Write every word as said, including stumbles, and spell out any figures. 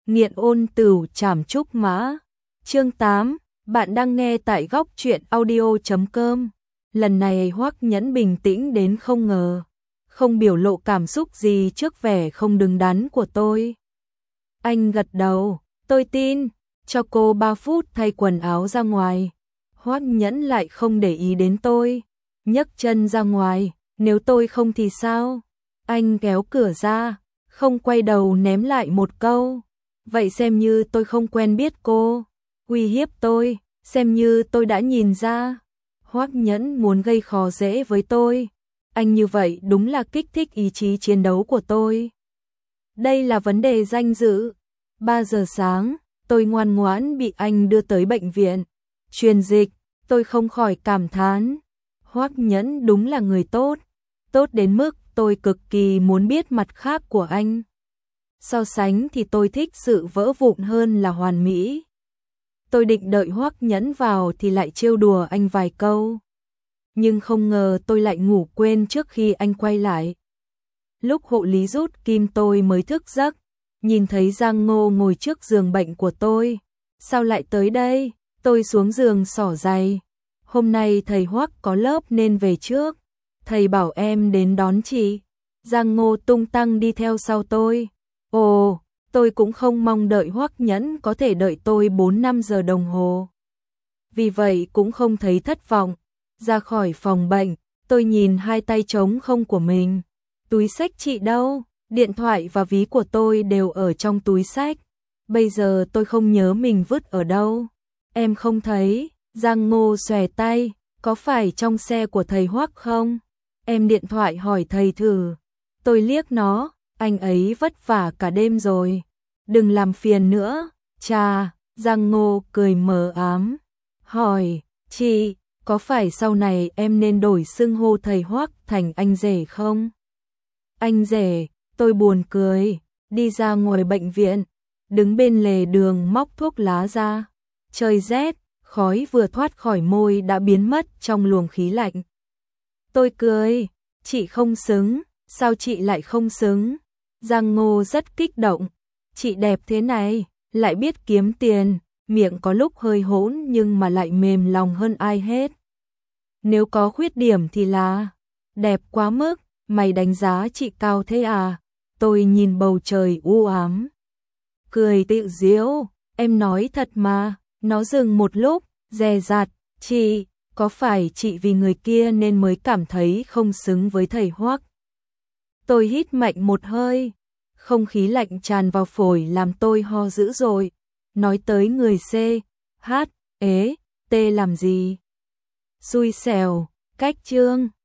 Nghiện ôn tửu trảm trúc mã. Chương tám, bạn đang nghe tại góc truyện audio chấm com. Lần này Hoắc Nhẫn bình tĩnh đến không ngờ, không biểu lộ cảm xúc gì trước vẻ không đứng đắn của tôi. Anh gật đầu, tôi tin, cho cô ba phút thay quần áo ra ngoài. Hoắc Nhẫn lại không để ý đến tôi, nhấc chân ra ngoài, nếu tôi không thì sao? Anh kéo cửa ra, không quay đầu ném lại một câu. Vậy xem như tôi không quen biết cô, uy hiếp tôi, xem như tôi đã nhìn ra. Hoắc Nhẫn muốn gây khó dễ với tôi, anh như vậy đúng là kích thích ý chí chiến đấu của tôi. Đây là vấn đề danh dự. ba giờ sáng, tôi ngoan ngoãn bị anh đưa tới bệnh viện. Truyền dịch, tôi không khỏi cảm thán. Hoắc Nhẫn đúng là người tốt, tốt đến mức tôi cực kỳ muốn biết mặt khác của anh. So sánh thì tôi thích sự vỡ vụn hơn là hoàn mỹ. Tôi định đợi Hoắc Nhẫn vào thì lại trêu đùa anh vài câu. Nhưng không ngờ tôi lại ngủ quên trước khi anh quay lại. Lúc hộ lý rút kim tôi mới thức giấc, nhìn thấy Giang Ngô ngồi trước giường bệnh của tôi. Sao lại tới đây? Tôi xuống giường xỏ giày. Hôm nay thầy Hoắc có lớp nên về trước. Thầy bảo em đến đón chị. Giang Ngô tung tăng đi theo sau tôi. Ồ, tôi cũng không mong đợi Hoắc Nhẫn có thể đợi tôi bốn năm giờ đồng hồ. Vì vậy cũng không thấy thất vọng. Ra khỏi phòng bệnh, tôi nhìn hai tay trống không của mình. Túi xách chị đâu? Điện thoại và ví của tôi đều ở trong túi xách. Bây giờ tôi không nhớ mình vứt ở đâu. Em không thấy. Giang Ngô xòe tay, có phải trong xe của thầy Hoắc không? Em điện thoại hỏi thầy thử. Tôi liếc nó, anh ấy vất vả cả đêm rồi. Đừng làm phiền nữa. Chà, Giang Ngô cười mờ ám. Hỏi, chị, có phải sau này em nên đổi xưng hô thầy Hoắc thành anh rể không? Anh rể, tôi buồn cười, đi ra ngoài bệnh viện, đứng bên lề đường móc thuốc lá ra. Trời rét, khói vừa thoát khỏi môi đã biến mất trong luồng khí lạnh. Tôi cười, chị không xứng, sao chị lại không xứng? Giang Ngô rất kích động, chị đẹp thế này, lại biết kiếm tiền, miệng có lúc hơi hỗn nhưng mà lại mềm lòng hơn ai hết. Nếu có khuyết điểm thì là đẹp quá mức, mày đánh giá chị cao thế à? Tôi nhìn bầu trời u ám, cười tự giễu, em nói thật mà. Nó dừng một lúc, dè dặt, chị, có phải chị vì người kia nên mới cảm thấy không xứng với thầy Hoắc? Tôi hít mạnh một hơi, không khí lạnh tràn vào phổi làm tôi ho dữ dội. Nói tới người C, H, ế, T làm gì? Xui xẻo, cách chương.